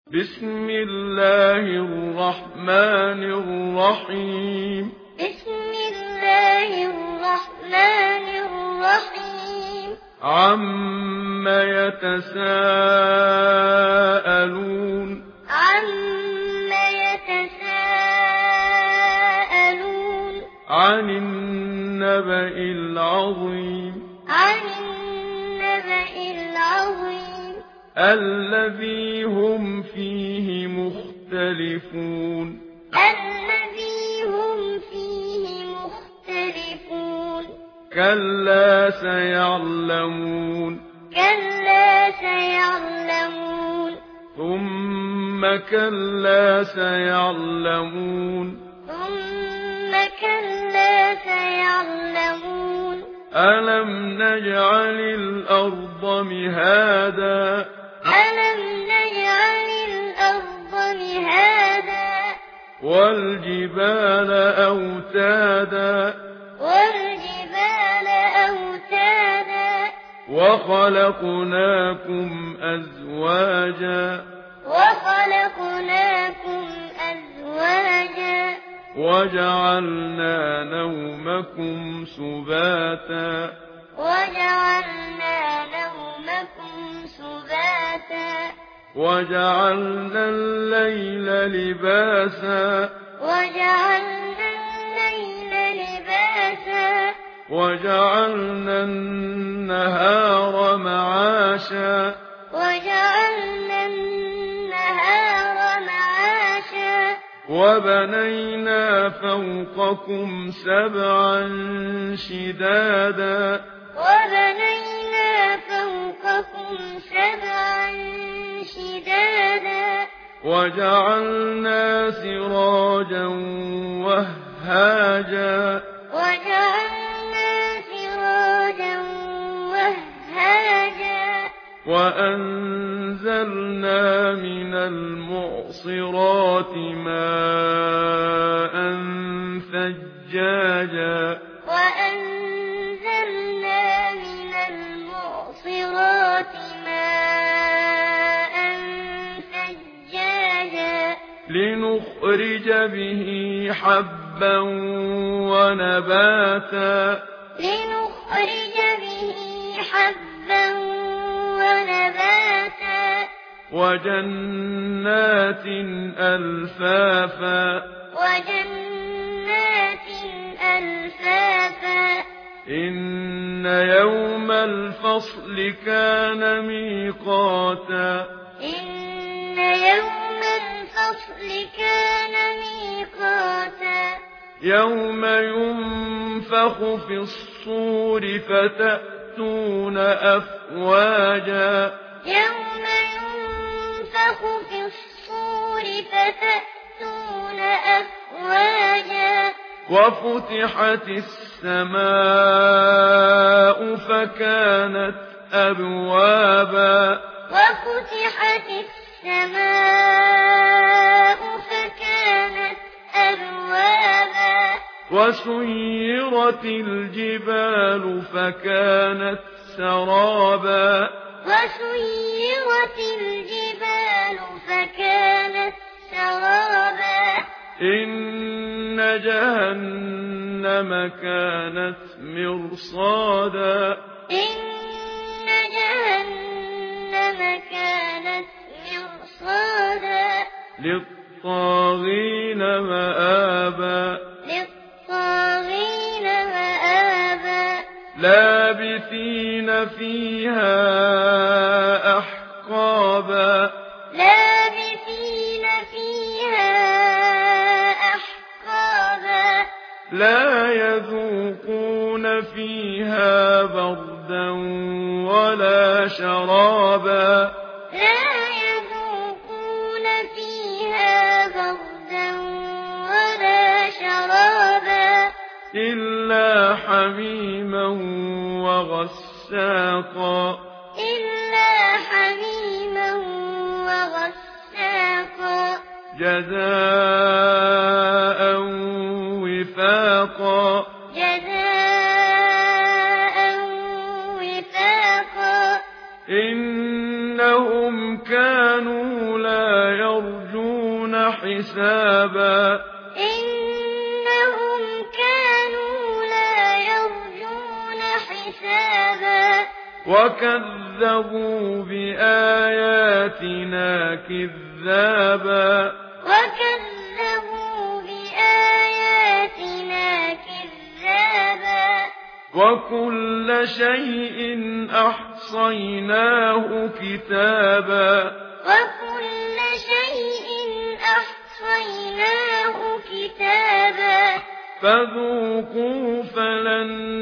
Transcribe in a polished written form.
بسم الله الرحمن الرحيم بسم الله الرحمن الرحيم عم يتساءلون عن النبأ العظيم الذي هم فيه مختلفون كلا سيعلمون ثم كلا سيعلمون ألم نجعل الأرض مهادا والجبال أوتادا وخلقناكم أزواجا وجعلنا نومكم سباتا وجعلنا الليل لباسا وجعلنا النهار معاشا وبنينا فوقكم سبعا شدادا وجعلنا سراجا وهاجا وأنزلنا من المعصرات ماء ثجاجا لنخرج به حبا ونباتا وجنات ألفافا إن يوم الفصل كان ميقاتا يوم ينفخ في الصور فتأتون أفواجا وفتحت السماء فكانت أبوابا وسيرت الجبال فكانت سرابا إن جهنم كانت مرصادا للطاغين مآبا لابثين فيها أحقابا لا يذوقون فيها بردا ولا شرابا إلا حميما وغساقا جزاء وفاقا إنهم كانوا لا حسابا إنهم كانوا لا يرجون حسابا وكذبوا بآياتنا كذابا وكل شيء أحصيناه كتابا فذوقوا فلن